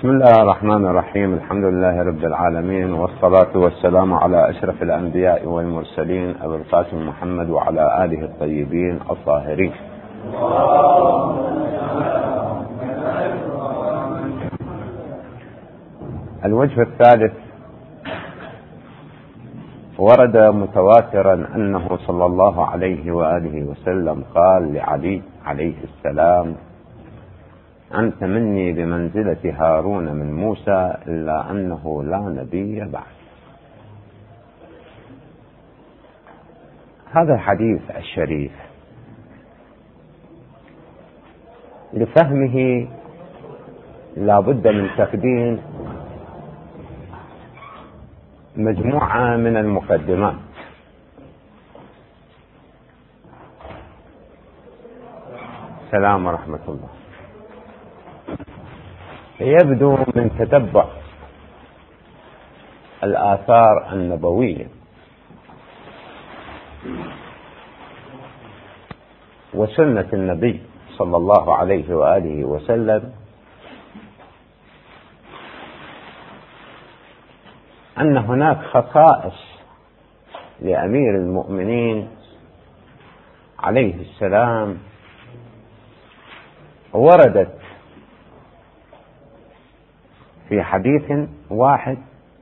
بسم الله الرحمن الرحيم. الحمد لله رب العالمين، والصلاة والسلام على أشرف الأنبياء والمرسلين أبي القاسم محمد وعلى آله الطيبين الطاهرين. الوجه الثالث: ورد متواترا أنه صلى الله عليه وآله وسلم قال لعلي عليه السلام: أنت مني بمنزلة هارون من موسى، إلا أنه لا نبي بعد. هذا الحديث الشريف لفهمه لا بد من تقديم مجموعة من المقدمات. السلام ورحمة الله. يبدو من تتبع الآثار النبوية وسنة النبي صلى الله عليه وآله وسلم أن هناك خصائص لأمير المؤمنين عليه السلام وردت في حديث واحد،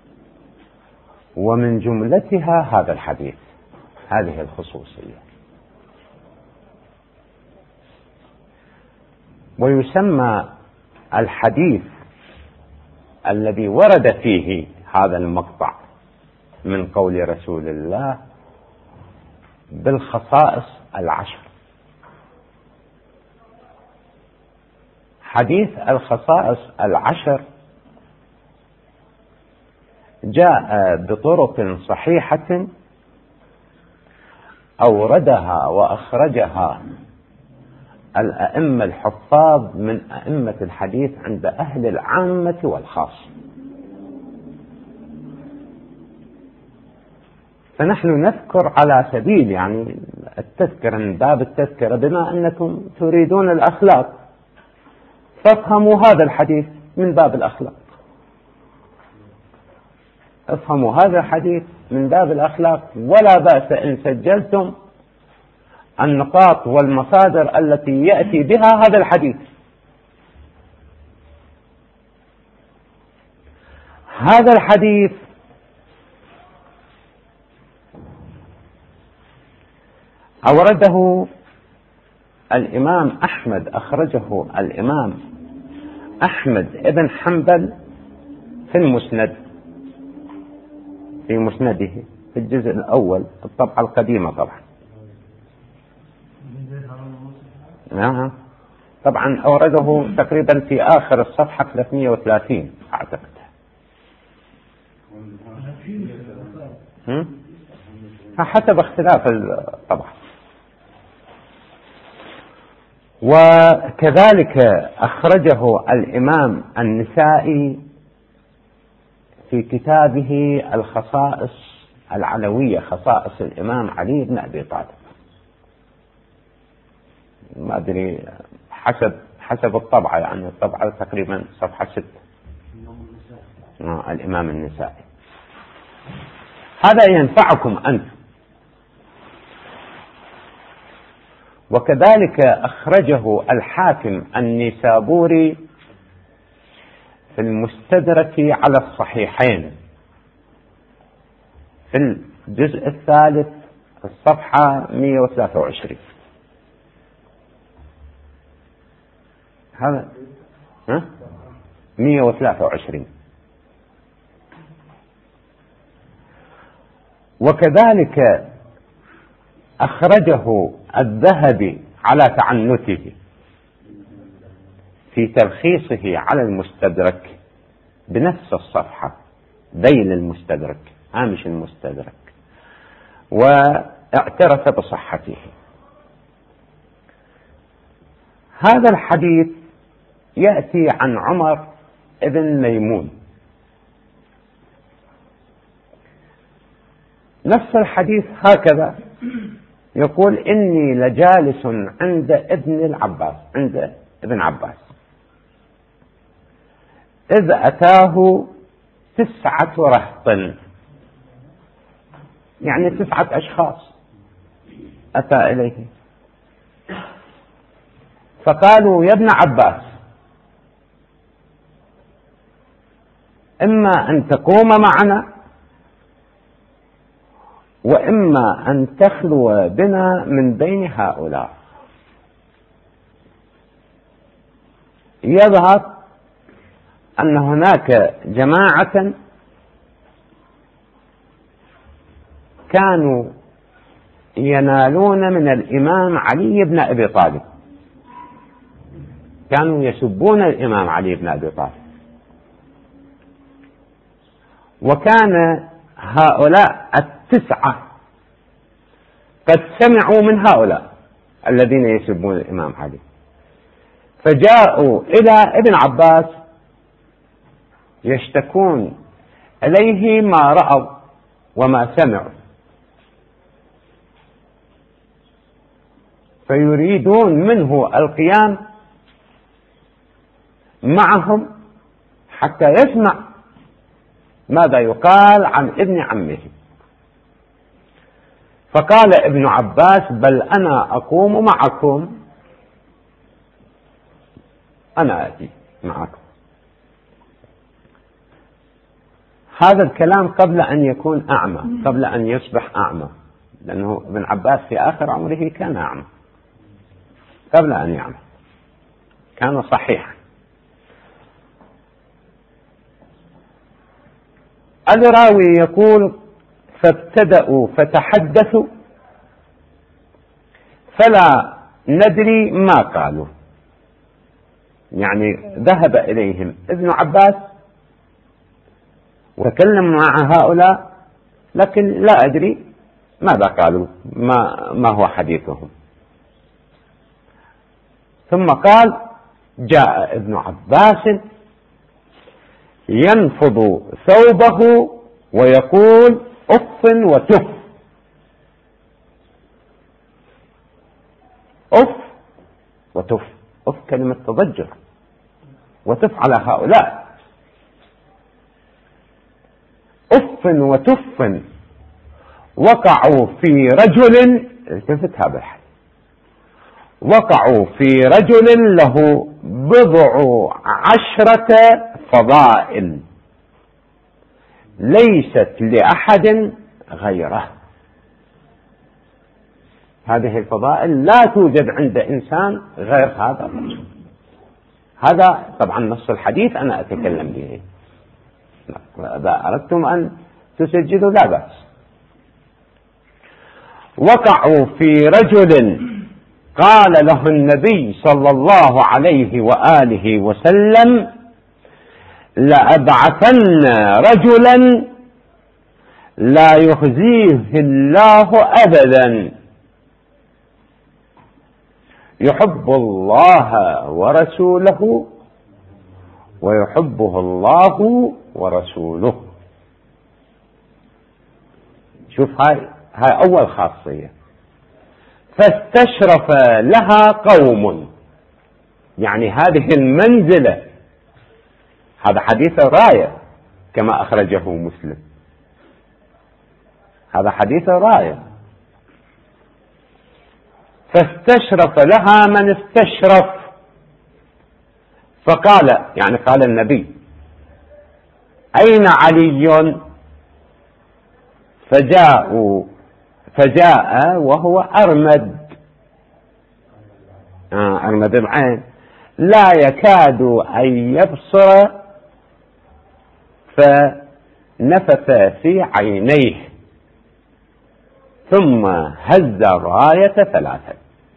ومن جملتها هذا الحديث، هذه الخصوصية. ويسمى الحديث الذي ورد فيه هذا المقطع من قول رسول الله بالخصائص العشر. حديث الخصائص العشر جاء بطرق صحيحة أوردها وأخرجها الأئمة الحفاظ من أئمة الحديث عند أهل العامة والخاص. فنحن نذكر على سبيل التذكرة، من باب التذكرة، بما أنكم تريدون الأخلاق فافهموا هذا الحديث من باب الأخلاق. افهموا هذا الحديث من باب الأخلاق، ولا بأس إن سجلتم النقاط والمصادر التي يأتي بها هذا الحديث. هذا الحديث أورده الإمام أحمد، أخرجه الإمام أحمد ابن حنبل في المسند، في مسنده في الجزء الأول، الطبعة القديمة طبعا. طبعا أورده تقريبا في آخر الصفحة 330 أعتقد. حسب اختلاف الطبعة. وكذلك أخرجه الإمام النسائي في كتابه الخصائص العلوية، خصائص الإمام علي بن أبي طالب. ما أدري حسب الطبعة، الطبعة تقريبا صفحة 6. الإمام النسائي. هذا ينفعكم أنت. وكذلك أخرجه الحاكم النيسابوري في المستدرك على الصحيحين في الجزء الثالث الصفحة 123. هذا 123. وكذلك أخرجه الذهبي على تعنته في تلخيصه على المستدرك بنفس الصفحة، ذيل المستدرك هامش المستدرك، واعترف بصحته. هذا الحديث يأتي عن عمر ابن ميمون. نفس الحديث هكذا يقول: إني لجالس عند ابن العباس، عند ابن عباس. إذ أتاه 9 رهط، يعني 9 أشخاص أتى إليه، فقالوا: يا ابن عباس، إما أن تقوم معنا، وإما أن تخلو بنا من بين هؤلاء. يظهر أن هناك جماعة كانوا ينالون من الإمام علي بن أبي طالب، كانوا يسبون الإمام علي بن أبي طالب، وكان هؤلاء 9 قد سمعوا من هؤلاء الذين يسبون الإمام علي، فجاءوا إلى ابن عباس يشتكون إليه ما رأوا وما سمعوا، فيريدون منه القيام معهم حتى يسمع ماذا يقال عن ابن عمه. فقال ابن عباس: بل أنا أقوم معكم، أنا آتي معكم. هذا الكلام قبل أن يكون أعمى، قبل أن يصبح أعمى، لأنه ابن عباس في آخر عمره كان أعمى، قبل أن يعمى كان صحيحا. الراوي يقول: فابتدأوا فتحدثوا فلا ندري ما قالوا، يعني ذهب إليهم ابن عباس وتكلم مع هؤلاء، لكن لا أدري ماذا قالوا، ما هو حديثهم. ثم قال: جاء ابن عباس ينفض ثوبه ويقول: أف وتف. أف وتف، أف كلمة تضجر، وتف على هؤلاء. أف وتف وقعوا في رجل، التفت هذا الحديث، وقعوا في رجل له 10 فضائل ليست لأحد غيره. هذه الفضائل لا توجد عند إنسان غير هذا الرجل. هذا طبعا نص الحديث أنا أتكلم به، إذا أردتم أن تسجلوا لا بأس. وقعوا في رجل قال له النبي صلى الله عليه وآله وسلم: لأبعثن رجلا لا يخزيه الله أبدا، يحب الله ورسوله ويحبه الله ورسوله. شوف، هاي أول خاصية. فاستشرف لها قوم، يعني هذه المنزلة، هذا حديث الراية كما أخرجه مسلم، هذا حديث الراية. فاستشرف لها من استشرف، فقال، يعني قال النبي: أين علي؟ فجاء وهو أرمد، أرمد العين، لا يكاد أن يبصر، فنفث في عينيه ثم هز الراية 3.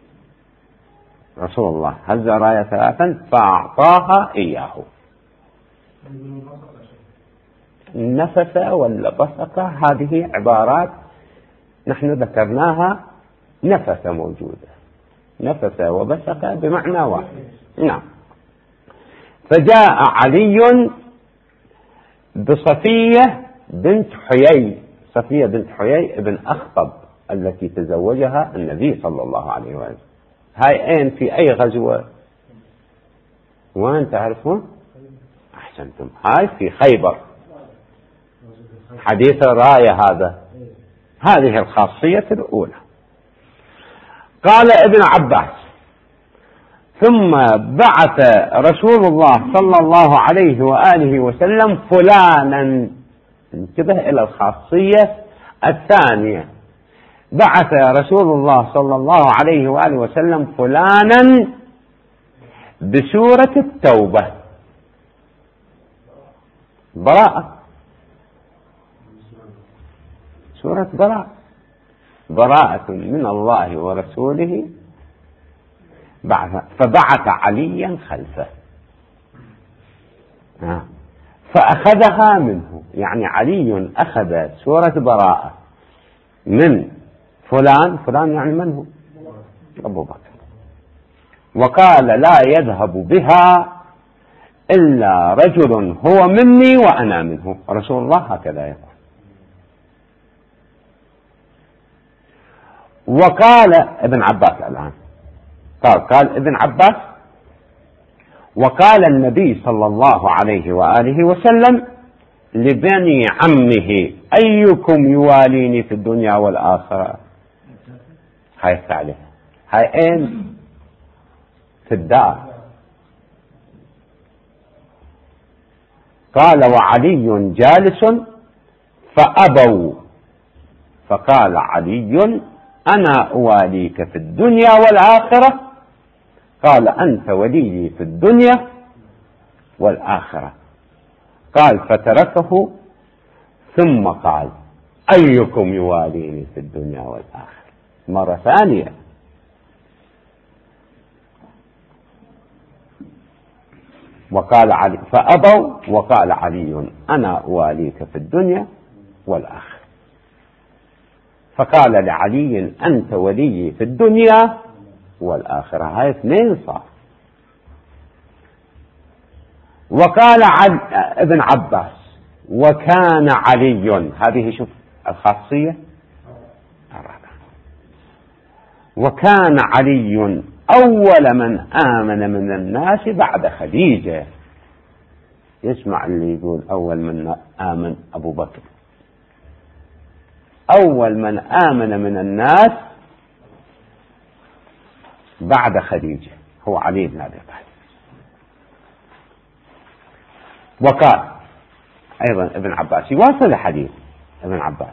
رسول الله هز الراية 3 فأعطاها إياه. نفث ولا بصق، هذه عبارات نحن ذكرناها، نفث موجودة، نفث وبصق بمعنى واحد. نعم. فجاء علي بصفية بنت حيي، صفية بنت حيي ابن أخطب التي تزوجها النبي صلى الله عليه وسلم. هاي أين، في أي غزوة؟ وين تعرفون؟ أحسنتم، هاي في خيبر، حديث الراية هذا، هذه الخاصية الأولى. قال ابن عباس: ثم بعث رسول الله صلى الله عليه وآله وسلم فلانا، انتبه إلى الخاصية الثانية، بعث رسول الله صلى الله عليه وآله وسلم فلانا بسورة التوبة، براءة، سورة براءة من الله ورسوله، فبعث عليا خلفه فأخذها منه، يعني علي أخذ سورة براءة من فلان يعني من هو؟ أبو بكر، وقال: لا يذهب بها إلا رجل هو مني وأنا منه. رسول الله هكذا يقول. وقال ابن عباس الآن، قال ابن عباس: وقال النبي صلى الله عليه وآله وسلم لبني عمه: أيكم يواليني في الدنيا والآخرة؟ هاي الثالثة، هاي أين؟ في الدار. قال: وعلي جالس فأبوا، فقال علي: أنا أواليك في الدنيا والآخرة. قال: أنت ولي في الدنيا والآخرة. قال: فتركه، ثم قال: أيكم يواليني في الدنيا والآخرة؟ مرة ثانية. وقال علي فأبوا، وقال علي: أنا أواليك في الدنيا والآخرة. فقال لعلي: أنت ولي في الدنيا والآخرة. هاي اثنين صار. وقال ابن عباس: وكان علي، هذه شوف الخاصية الرابعة، وكان علي أول من آمن من الناس بعد خديجة. يسمع اللي يقول أول من آمن أبو بكر، أول من آمن من الناس بعد خديجة هو علي بن أبي طالب. وقال أيضا ابن عباس، يواصل حديث ابن عباس: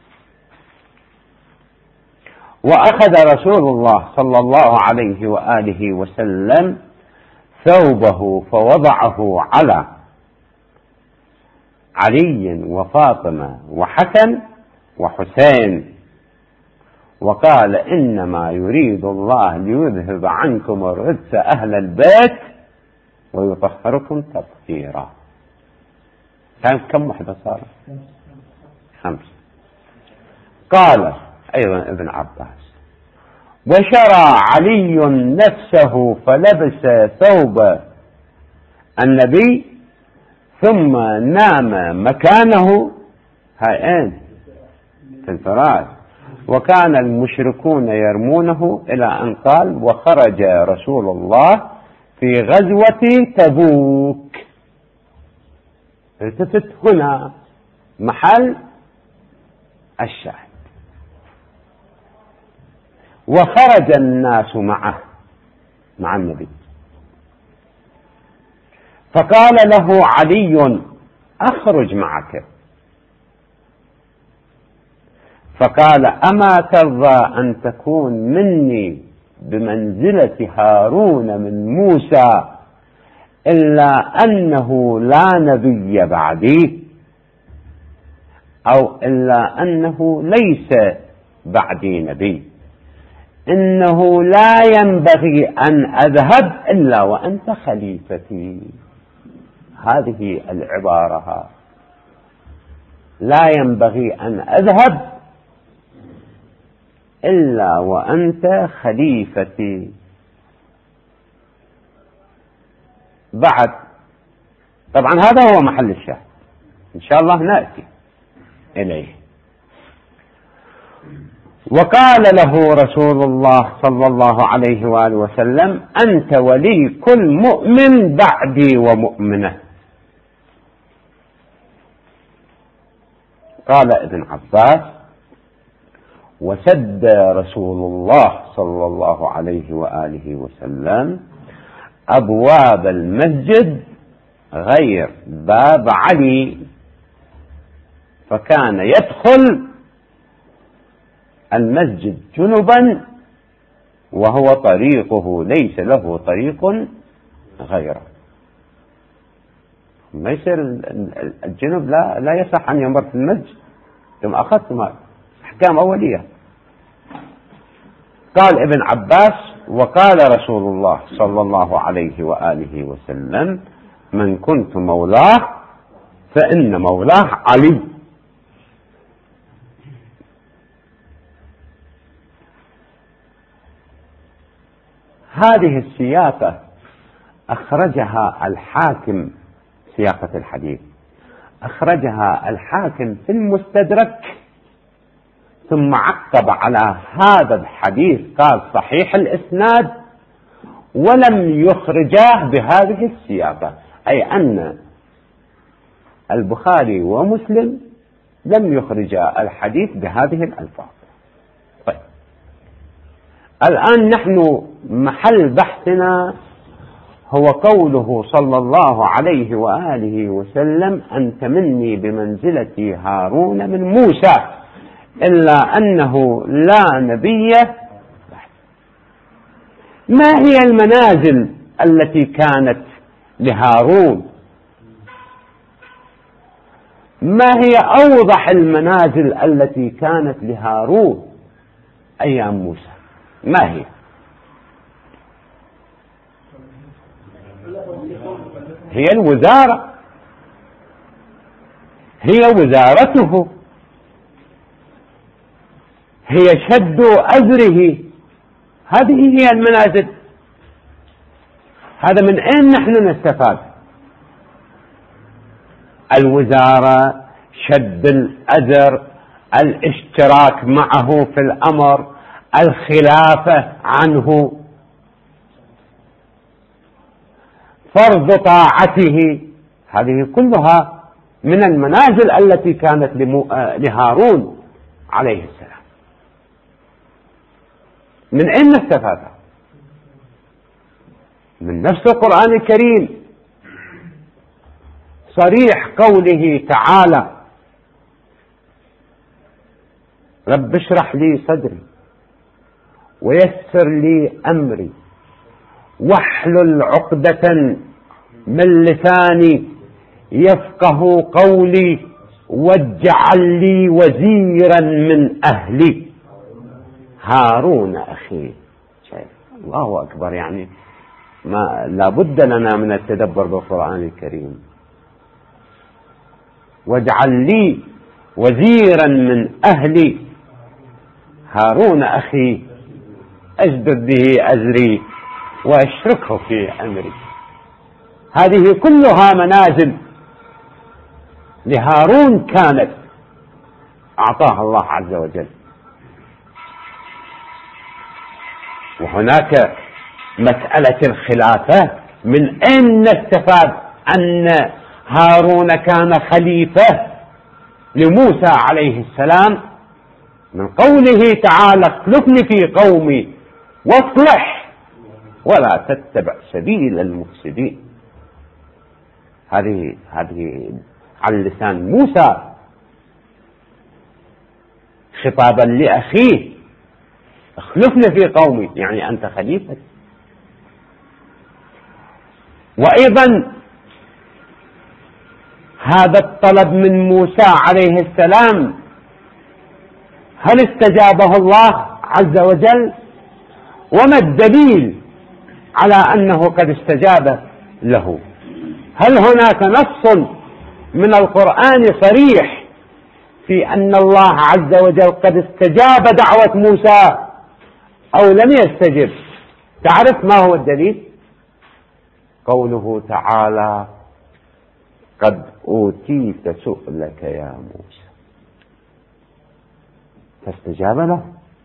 وأخذ رسول الله صلى الله عليه وآله وسلم ثوبه فوضعه على علي وفاطمة وحسن وحسين، وقال: إنما يريد الله ليذهب عنكم الرجس أهل البيت ويطهركم تطهيرا. كم وحدة صار؟ 5. قال أيضا ابن عباس: وشرى علي نفسه فلبس ثوب النبي ثم نام مكانه، هاين في الفراش، وكان المشركون يرمونه، إلى أن قال: وخرج رسول الله في غزوة تبوك. التفت هنا محل الشاهد. وخرج الناس معه، مع النبي، فقال له علي: أخرج معك. فقال: أما ترضى أن تكون مني بمنزلة هارون من موسى، إلا أنه لا نبي بعدي، أو إلا أنه ليس بعدي نبي، إنه لا ينبغي أن أذهب إلا وأنت خليفتي. هذه العبارة: لا ينبغي أن أذهب إلا وأنت خليفتي. بعد طبعا هذا هو محل الشاهد، إن شاء الله نأتي إليه. وقال له رسول الله صلى الله عليه وآله وسلم: أنت ولي كل مؤمن بعدي ومؤمنة. قال ابن عباس: وسد رسول الله صلى الله عليه وآله وسلم أبواب المسجد غير باب علي، فكان يدخل المسجد جنبا وهو طريقه ليس له طريق غيره. ما يصير الجنب لا يصح أن يمر في المسجد، ثم أخذتم أحكام أولية. قال ابن عباس: وقال رسول الله صلى الله عليه وآله وسلم: من كنت مولاه فإن مولاه علي. هذه السياقة أخرجها الحاكم، سياقة الحديث أخرجها الحاكم في المستدرك، ثم عقب على هذا الحديث قال: صحيح الإسناد، ولم يخرجاه بهذه السياقة، أي أن البخاري ومسلم لم يخرجا الحديث بهذه الألفاظ. طيب، الآن نحن محل بحثنا هو قوله صلى الله عليه وآله وسلم: أنت مني بمنزلة هارون من موسى، إلا أنه لا نبي بعد. ما هي المنازل التي كانت لهارون؟ ما هي أوضح المنازل التي كانت لهارون أيام موسى؟ ما هي؟ هي الوزارة، هي وزارته، هي شد أزره، هذه هي المنازل. هذا من أين نحن نستفاد؟ الوزارة، شد الأزر، الاشتراك معه في الأمر، الخلافة عنه، فرض طاعته، هذه كلها من المنازل التي كانت لهارون عليه السلام. من أين نستفادها؟ من نفس القرآن الكريم، صريح قوله تعالى: رب اشرح لي صدري ويسر لي أمري واحلل عقدة من لساني يفقه قولي واجعل لي وزيرا من أهلي هارون أخي. الله أكبر، يعني ما لابد لنا من التدبر بالقرآن الكريم. واجعل لي وزيرا من أهلي هارون أخي أشدد به أزري وأشركه في أمري. هذه كلها منازل لهارون كانت أعطاها الله عز وجل. وهناك مسألة الخلافة، من أين نستفاد أن هارون كان خليفة لموسى عليه السلام؟ من قوله تعالى: اخلفني في قومي واصلح ولا تتبع سبيل المفسدين. هذه عن لسان موسى خطابا لأخيه: اخلفني في قومي، يعني أنت خليفة. وأيضا هذا الطلب من موسى عليه السلام، هل استجابه الله عز وجل؟ وما الدليل على أنه قد استجاب له؟ هل هناك نص من القرآن صريح في أن الله عز وجل قد استجاب دعوة موسى أو لم يستجب؟ تعرف ما هو الدليل؟ قوله تعالى: قد أوتيت سؤلك يا موسى، فاستجاب له.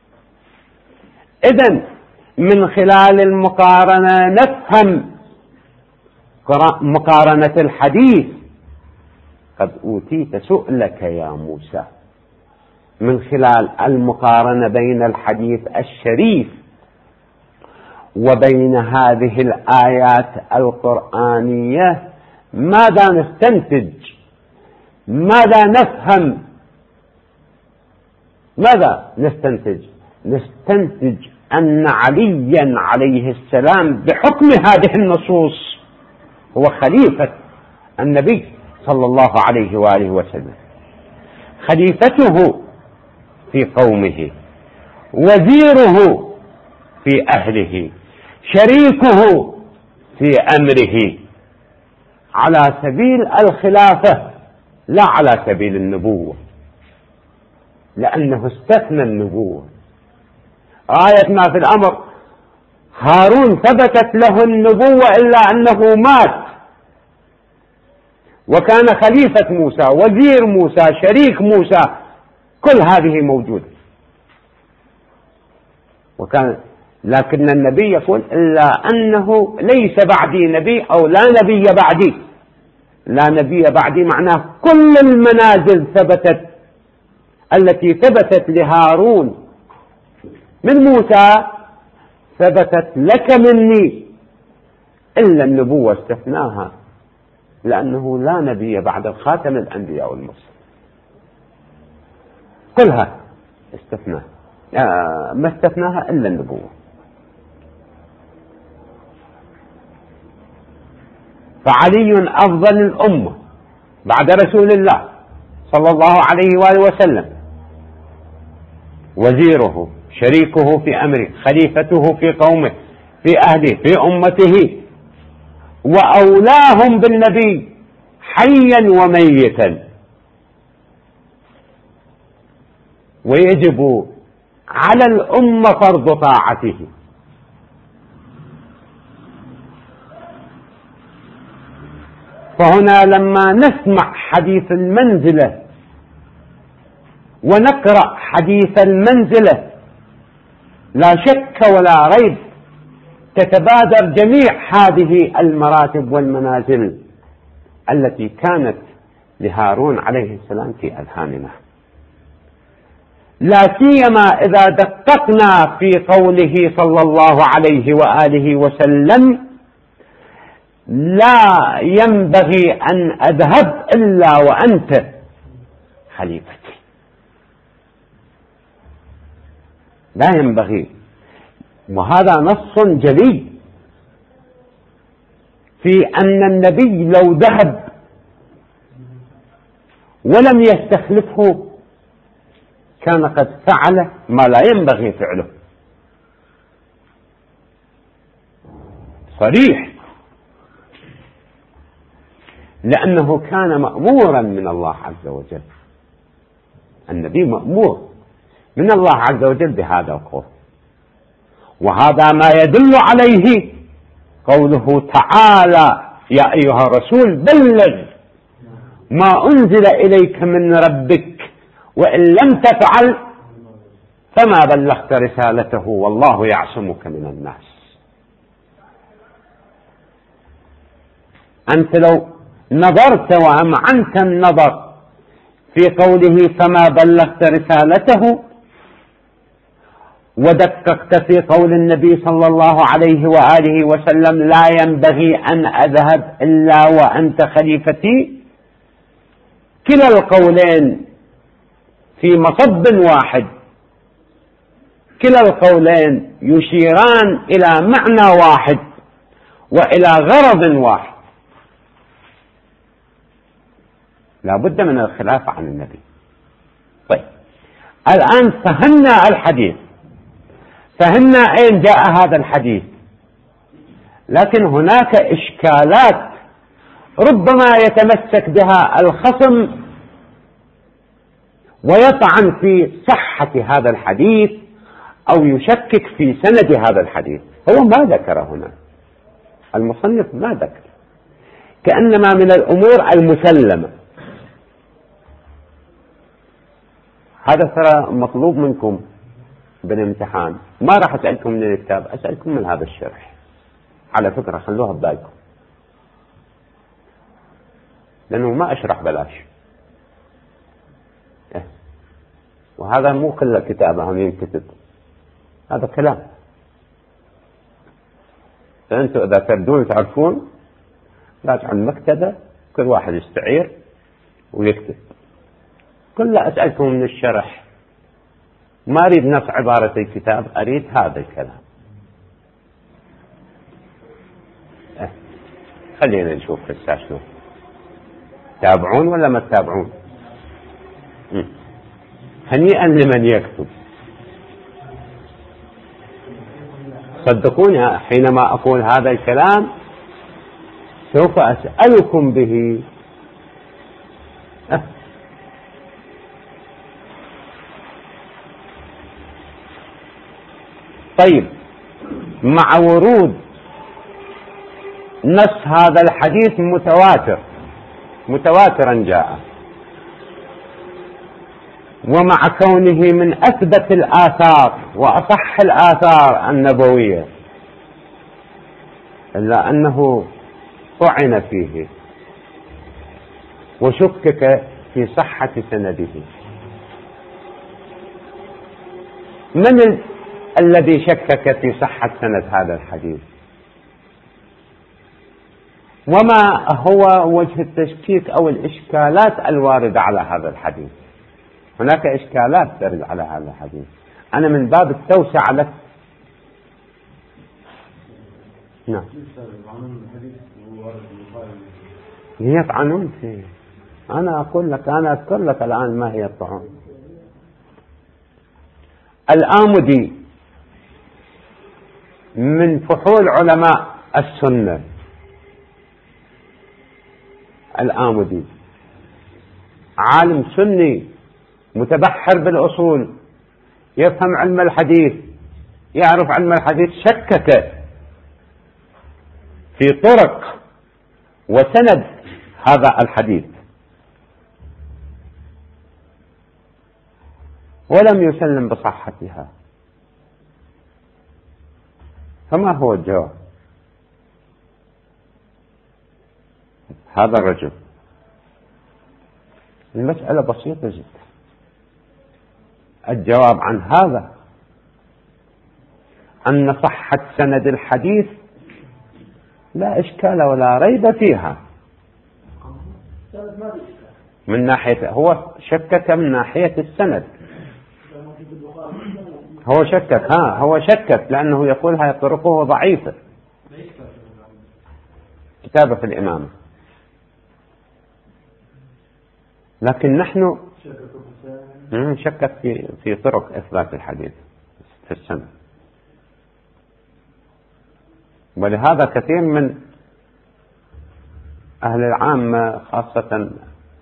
إذن من خلال المقارنة نفهم مقارنة الحديث قد أوتيت سؤلك يا موسى، من خلال المقارنة بين الحديث الشريف وبين هذه الآيات القرآنية ماذا نستنتج؟ ماذا نفهم؟ ماذا نستنتج؟ نستنتج أن عليا عليه السلام بحكم هذه النصوص هو خليفة النبي صلى الله عليه وآله وسلم، خليفته في قومه، وزيره في أهله، شريكه في أمره، على سبيل الخلافة لا على سبيل النبوة، لأنه استثنى النبوة. غاية ما في الأمر هارون ثبتت له النبوة إلا أنه مات، وكان خليفة موسى، وزير موسى، شريك موسى، كل هذه موجودة. لكن النبي يقول إلا أنه ليس بعدي نبي، أو لا نبي بعدي. لا نبي بعدي معناه كل المنازل ثبتت التي ثبتت لهارون من موسى ثبتت لك مني، إلا النبوة استثناها، لأنه لا نبي بعد خاتم الأنبياء والمرسلين. كلها استثناها، ما استثناها إلا النبوة. فعلي أفضل الأمة بعد رسول الله صلى الله عليه وآله وسلم، وزيره، شريكه في أمره، خليفته في قومه، في أهله، في أمته، وأولاهم بالنبي حيا وميتا. ويجب على الأمة فرض طاعته. فهنا لما نسمع حديث المنزلة ونقرأ حديث المنزلة لا شك ولا ريب تتبادر جميع هذه المراتب والمنازل التي كانت لهارون عليه السلام في أذهاننا، لا سيما إذا دققنا في قوله صلى الله عليه وآله وسلم: لا ينبغي أن أذهب إلا وأنت خليفتي. لا ينبغي، وهذا نص جلي في أن النبي لو ذهب ولم يستخلفه كان قد فعل ما لا ينبغي فعله. صريح، لأنه كان مأمورا من الله عز وجل. النبي مأمور من الله عز وجل بهذا القول، وهذا ما يدل عليه قوله تعالى: يا أيها الرسول بلغ ما أنزل إليك من ربك وإن لم تفعل فما بلغت رسالته والله يعصمك من الناس. أنت لو نظرت وأمعنت النظر في قوله فما بلغت رسالته، ودققت في قول النبي صلى الله عليه وآله وسلم: لا ينبغي أن أذهب إلا وأنت خليفتي، كلا القولين في مصب واحد، كلا القولين يشيران إلى معنى واحد وإلى غرض واحد. لا بد من الخلافة عن النبي. طيب، الآن فهمنا الحديث، فهمنا أين جاء هذا الحديث، لكن هناك إشكالات ربما يتمسك بها الخصم ويطعن في صحة هذا الحديث أو يشكك في سند هذا الحديث. هو ما ذكر هنا، المصنف ما ذكر، كأنما من الأمور المسلمة. هذا ترى مطلوب منكم بالامتحان، ما راح أسألكم من الكتاب، أسألكم من هذا الشرح. على فكرة خلوها ببالكم، لأنه ما أشرح بلاش. وهذا مو كله كتابة هم ينكتب، هذا كلام. فأنتوا إذا تردون تعرفون راجعوا المكتبة، كل واحد يستعير ويكتب. كل أسألكم من الشرح، ما أريد نص عبارة الكتاب، أريد هذا الكلام. خلينا نشوف هسه شنو، تابعون ولا ما تتابعون؟ هنيئا لمن يكتب. صدقوني حينما أقول هذا الكلام سوف أسألكم به. طيب، مع ورود نص هذا الحديث متواترا جاء، ومع كونه من أثبت الآثار وأصح الآثار النبوية، إلا أنه طعن فيه وشكك في صحة سنده. من الذي شكك في صحة سند هذا الحديث؟ وما هو وجه التشكيك أو الإشكالات الواردة على هذا الحديث؟ هناك إشكالات ترد على هذا الحديث، أنا من باب التوسعة لك. نعم، يطعنون فيه. أنا أقول لك، أنا أذكر لك الآن ما هي الطعون. الآمدي من فحول علماء السنة، الآمدي عالم سني متبحر بالأصول، يفهم علم الحديث، يعرف علم الحديث، شكك في طرق وسند هذا الحديث ولم يسلم بصحتها. فما هو الجواب؟ هذا الرجل، المسألة بسيطة جدا. الجواب عن هذا أن صحة سند الحديث لا إشكال ولا ريب فيها. من ناحية، هو شكك من ناحية السند، هو شكك لأنه يقول هاي طرقه ضعيفة. كتابة في الإمامة، لكن نحن شكك في طرق إثبات الحديث في السند. ولهذا كثير من أهل العامة خاصة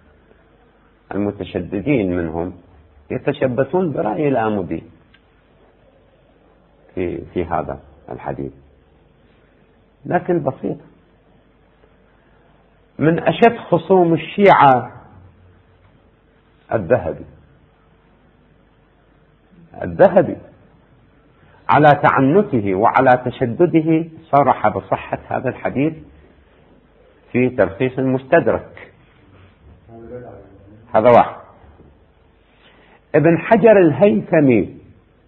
المتشددين منهم يتشبثون برأي الآمدي في هذا الحديث، لكن بسيط. من أشد خصوم الشيعة الذهبي على تعنته وعلى تشدده صرح بصحة هذا الحديث في تلخيص المستدرك. هذا واحد. ابن حجر الهيثمي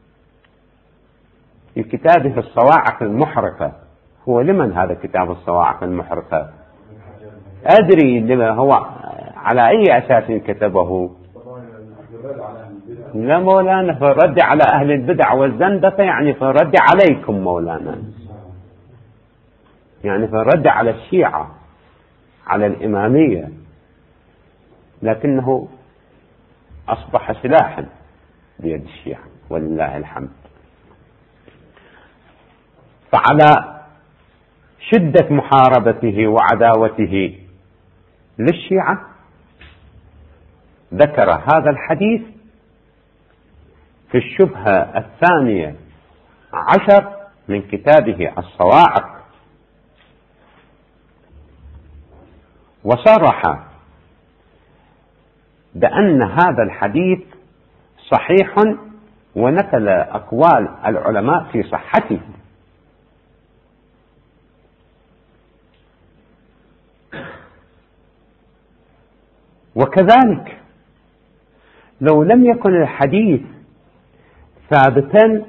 في كتابه الصواعق المحرقة، هو لمن هذا كتاب الصواعق المحرقة؟ أدري لما هو، على أي أساس كتبه؟ لا مولانا، في الرد على أهل البدع والزندقة، يعني في الرد عليكم مولانا، يعني في الرد على الشيعة، على الإمامية، لكنه أصبح سلاحا بيد الشيعة ولله الحمد. فعلى شدة محاربته وعداوته للشيعة ذكر هذا الحديث في الشبهة 12 من كتابه الصواعق، وصرح بأن هذا الحديث صحيح، ونقل أقوال العلماء في صحته. وكذلك لو لم يكن الحديث ثابتا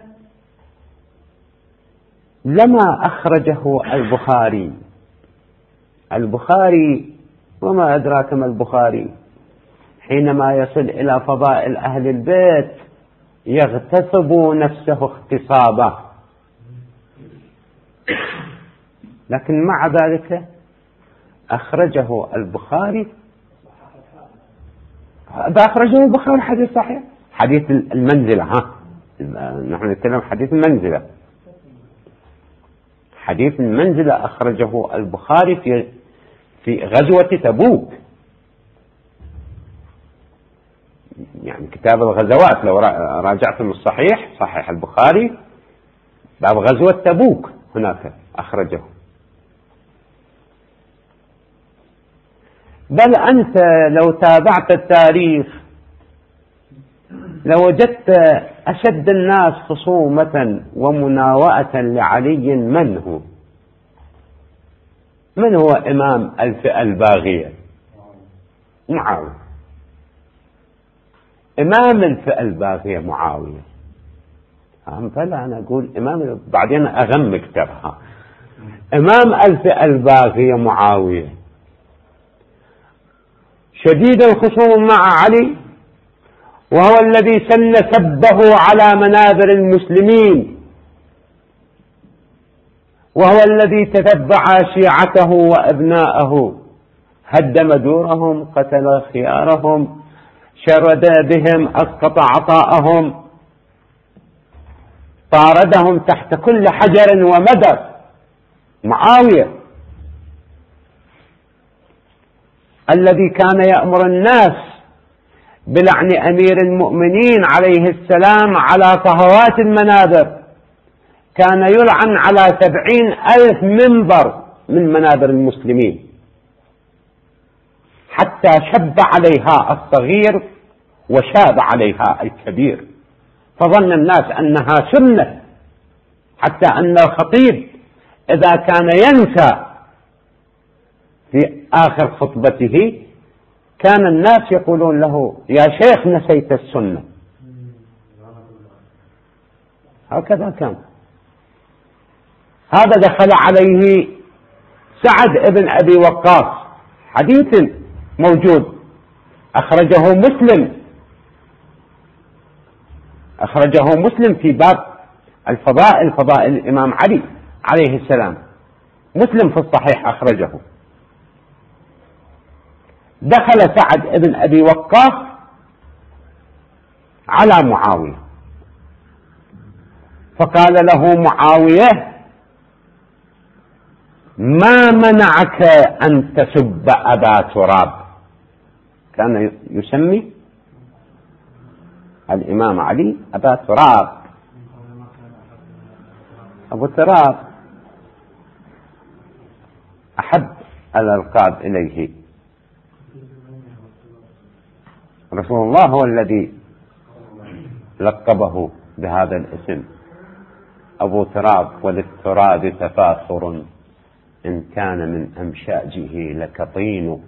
لما أخرجه البخاري. البخاري وما أدراك ما البخاري حينما يصل إلى فضائل أهل البيت يغتصب نفسه اغتصابا، لكن مع ذلك أخرجه البخاري. أخرجه البخاري حديث صحيح، حديث المنزلة. نحن نتكلم حديث المنزلة. حديث المنزلة أخرجه البخاري في غزوة تبوك، يعني كتاب الغزوات لو راجعتم الصحيح، صحيح البخاري، باب غزوة تبوك هناك أخرجه. بل أنت لو تابعت التاريخ لوجدت أشد الناس خصومة ومناوئة لعلي من هو إمام الفئة الباغية؟ معاوية. إمام الفئة الباغية معاوية. فلا أنا أقول إمام، بعدين أغم كتبها. إمام الفئة الباغية معاوية شديد الخصوم مع علي، وهو الذي سن سبه على منابر المسلمين، وهو الذي تتبع شيعته وأبناءه، هدم دورهم، قتل خيارهم، شرد بهم، أسقط عطاءهم، طاردهم تحت كل حجر ومدر. معاوية الذي كان يأمر الناس بلعن أمير المؤمنين عليه السلام على صهوات المنابر، كان يلعن على 70,000 منبر من منابر المسلمين، حتى شب عليها الصغير وشاب عليها الكبير، فظن الناس أنها سنة، حتى أن الخطيب إذا كان ينسى في آخر خطبته كان الناس يقولون له: يا شيخ نسيت السنة. هكذا كان. هذا دخل عليه سعد بن أبي وقاص، حديث موجود أخرجه مسلم في باب الفضائل، فضائل الإمام علي عليه السلام، مسلم في الصحيح أخرجه. دخل سعد بن أبي وقاص على معاوية فقال له معاوية: ما منعك أن تسب أبا تراب؟ كان يسمي الإمام علي أبا تراب. أبو تراب أحب الألقاب إليه، رسول الله هو الذي لقبه بهذا الاسم، أبو تراب، وللتراب تفاخر إن كان من أمشاجه لكطين.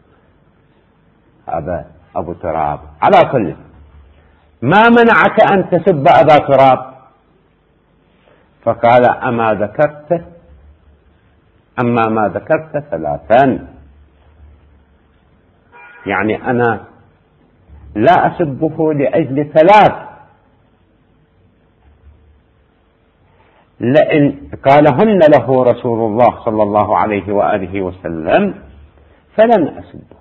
أبو تراب. على كل، ما منعك أن تسب أبا تراب؟ فقال: أما ما ذكرت ثلاثا، يعني أنا لا أسبه لأجل ثلاث، لئن قالهن له رسول الله صلى الله عليه وآله وسلم فلن أسبه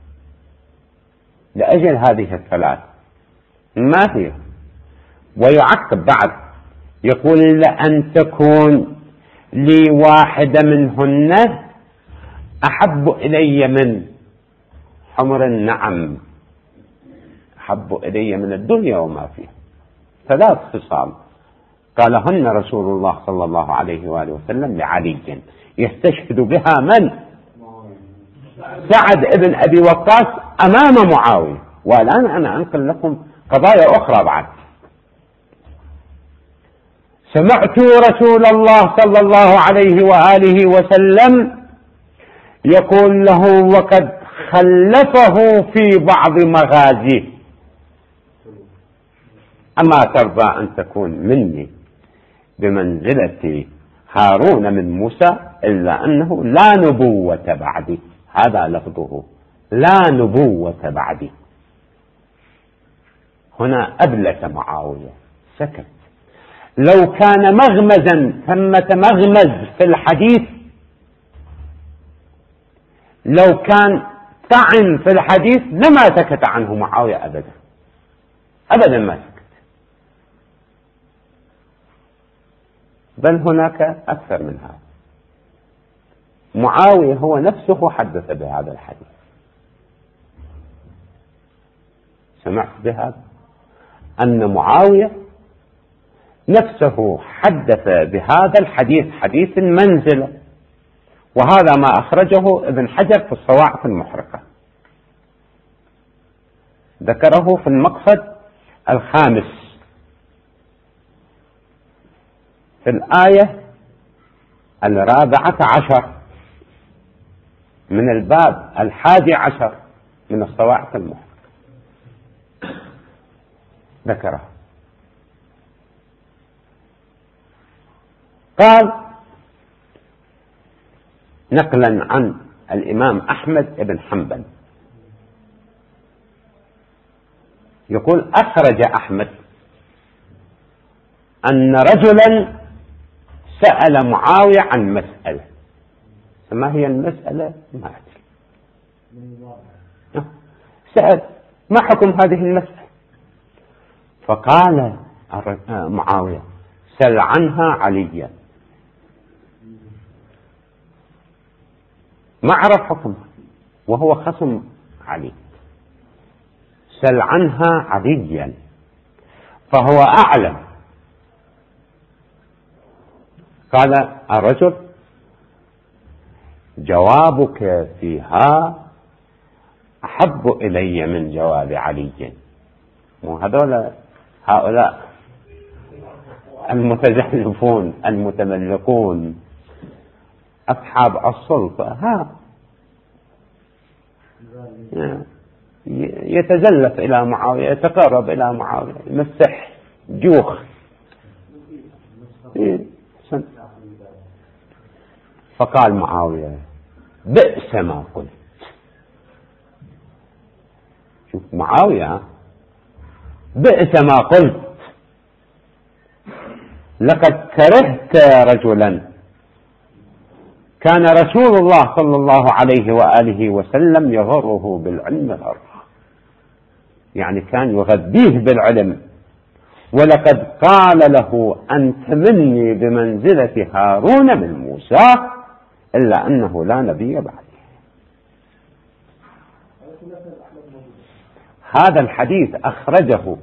لأجل هذه الثلاث. ما هي؟ ويعقب بعد يقول: لأن تكون لي واحدة منهن أحب إلي من حمر النعم، أحب إلي من الدنيا وما فيها. ثلاث خصال قالهن رسول الله صلى الله عليه وآله وسلم لعلي، يستشهد بها من؟ سعد بن أبي وقاص أمام معاوية. والآن أنا أنقل لكم قضايا أخرى بعد. سمعت رسول الله صلى الله عليه وآله وسلم يقول له: وقد خلفه في بعض مغازيه: أما ترضى أن تكون مني بمنزلة هارون من موسى، إلا أنه لا نبوة بعدي. هذا لفظه: لا نبوة بعدي. هنا أبلس معاوية، سكت. لو كان مغمزا، ثمة مغمز في الحديث، لو كان طعن في الحديث لما سكت عنه معاوية أبدا، أبدا ما سكت. بل هناك أكثر من هذا. معاوية هو نفسه حدث بهذا الحديث. سمعت بهذا؟ أن معاوية نفسه حدث بهذا الحديث، حديث المنزلة، وهذا ما أخرجه ابن حجر في الصواعق المحرقة، ذكره في المقصد الخامس في الآية 14 من الباب 11 من الصواعق المحرقة، ذكره. قال نقلا عن الإمام أحمد بن حنبل، يقول: أخرج أحمد أن رجلا سأل معاوية عن مسألة. ما هي المسألة؟ ما أدري. سأل: ما حكم هذه المسألة؟ فقال معاوية: سل عنها عليا. ما عرف حكمها وهو خصم علي. سل عنها عليا فهو أعلم. قال الرجل: جوابك فيها أحب إلي من جواب علي. هؤلاء المتزحزحون المتملقون أصحاب السلطة يتزلف إلى معاوية، يتقرب إلى معاوية، يمسح جوخ. فقال معاوية: بئس ما قلت. شوف معاوية: بئس ما قلت، لقد كرهت رجلا كان رسول الله صلى الله عليه وآله وسلم يغره بالعلم غر، يعني كان يغذيه بالعلم. ولقد قال له: أنت مني بمنزلة هارون من موسى، إلا أنه لا نبي بعده. هذا الحديث أخرجه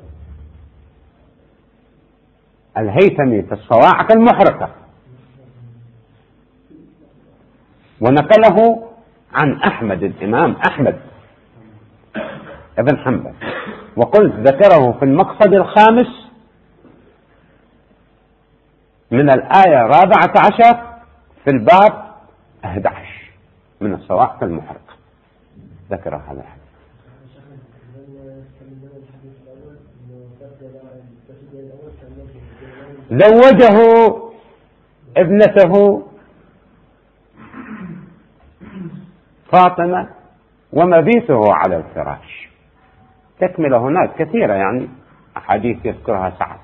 الهيثمي في الصواعق المحرقة، ونقله عن أحمد، الإمام أحمد بن حنبل، وقلت ذكره في المقصد الخامس من الآية 14 في الباب 11 من الصواعق المحرقة، ذكر هذا الحديث. زوجه ابنته فاطمة ومبيته على الفراش. تكملة هناك كثيرة، يعني أحاديث يذكرها سعد.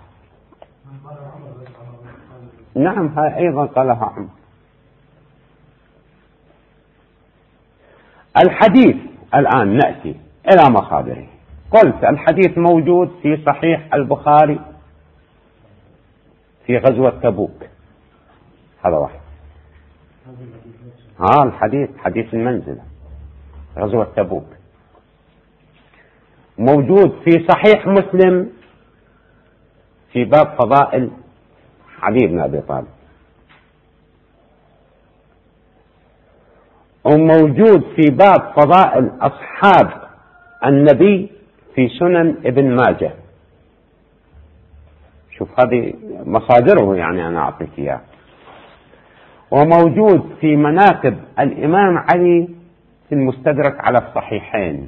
نعم، ها أيضا قالها عمر. الحديث الآن نأتي إلى مصادره. قلت الحديث موجود في صحيح البخاري في غزوة تبوك، هذا واحد. الحديث حديث المنزلة غزوة تبوك موجود في صحيح مسلم في باب فضائل علي بن أبي طالب، وموجود في باب فضائل أصحاب النبي في سنن ابن ماجه. شوف هذه مصادره، يعني أنا أعطيك إياه. وموجود في مناقب الإمام علي في المستدرك على الصحيحين،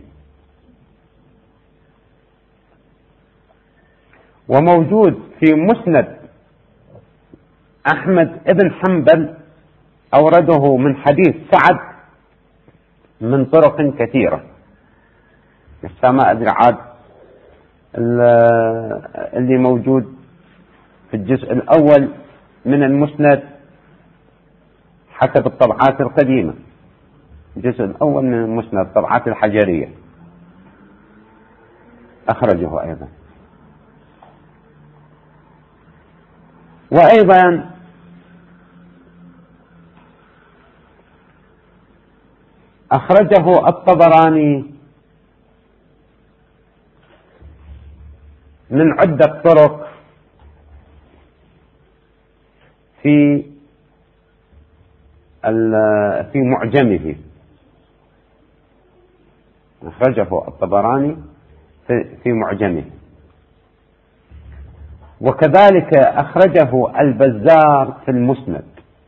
وموجود في مسند أحمد بن حنبل، أورده من حديث سعد من طرق كثيرة. ما أدري عاد اللي موجود في الجزء الأول من المسند حسب الطبعات القديمة، الجزء الأول من المسند الطبعات الحجرية أخرجه أيضا. وأيضا أخرجه الطبراني من عدة طرق في معجمه، أخرجه الطبراني في معجمه، وكذلك أخرجه البزار في المسند،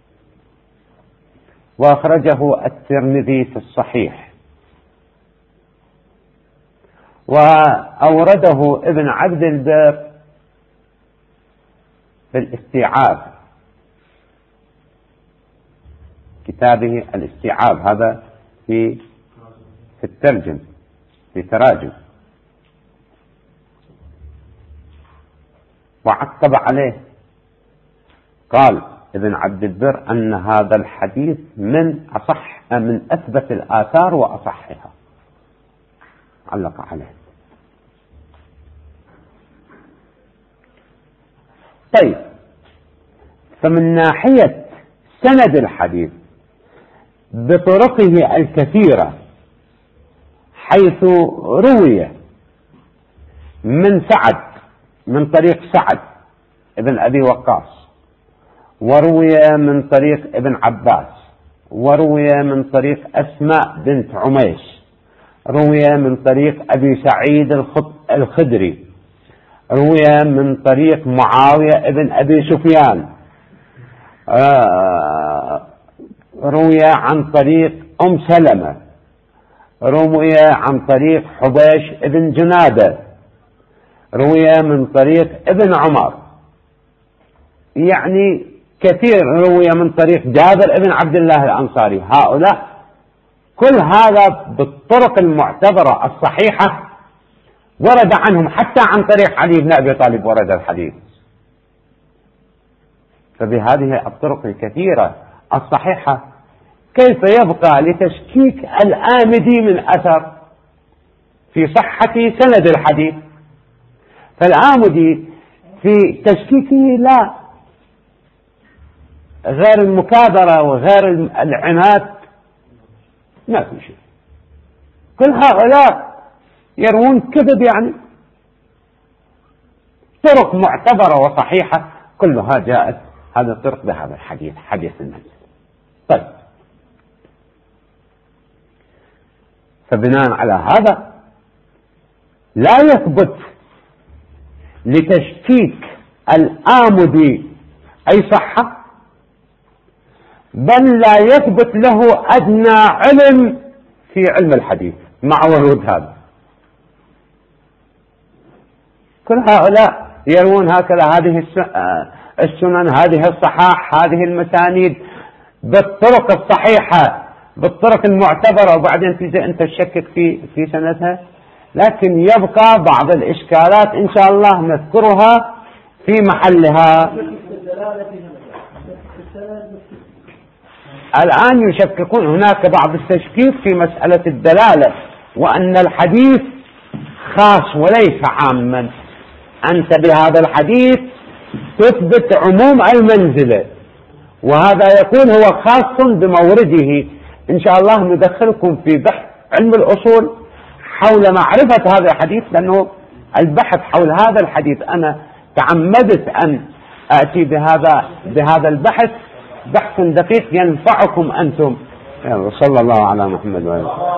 وأخرجه الترمذي في الصحيح، وأورده ابن عبد البر في الاستيعاب، كتابه الاستيعاب، هذا في الترجم، في تراجم، وعقب عليه قال ابن عبد البر أن هذا الحديث من أثبت الآثار وأصحها، علق عليه. طيب، فمن ناحية سند الحديث بطرقه الكثيرة، حيث روي من سعد من طريق سعد ابن أبي وقاص، وروي من طريق ابن عباس، وروي من طريق أسماء بنت عميش، روي من طريق أبي سعيد الخدري، روي من طريق معاوية ابن أبي سفيان، روي عن طريق أم سلمة، روي عن طريق حبيش ابن جنادة، روي من طريق ابن عمر، يعني كثير، روي من طريق جابر ابن عبد الله الأنصاري. هؤلاء كل هذا بالطرق المعتبرة الصحيحة ورد عنهم، حتى عن طريق علي بن أبي طالب ورد الحديث. فبهذه الطرق الكثيرة الصحيحة كيف يبقى لتشكيك الآمدي من أثر في صحة سند الحديث؟ فالآمدي في تشكيكه لا، غير المكابرة وغير العناد ما في شيء. كل هؤلاء يروون كذب، يعني طرق معتبرة وصحيحة كلها جاءت هذا الطرق بهذا الحديث، حديث المنزل. طيب، فبناء على هذا لا يثبت لتشكيك الآمدي أي صحة، بل لا يثبت له أدنى علم في علم الحديث مع ورود هذا. كل هؤلاء يروون هكذا هذه السنن، هذه الصحاح، هذه المسانيد بالطرق الصحيحة، بالطرق المعتبرة، وبعدين تجي أنت تشكك في سندها. لكن يبقى بعض الإشكالات إن شاء الله نذكرها في محلها. الآن يشككون، هناك بعض التشكيك في مسألة الدلالة، وأن الحديث خاص وليس عاما. أنت بهذا الحديث تثبت عموم المنزلة، وهذا يكون هو خاص بمورده. إن شاء الله ندخلكم في بحث علم الأصول حول معرفة هذا الحديث، لأنه البحث حول هذا الحديث أنا تعمدت أن أتي بهذا البحث، بحث دقيق ينفعكم أنتم. صلى الله على محمد وآله.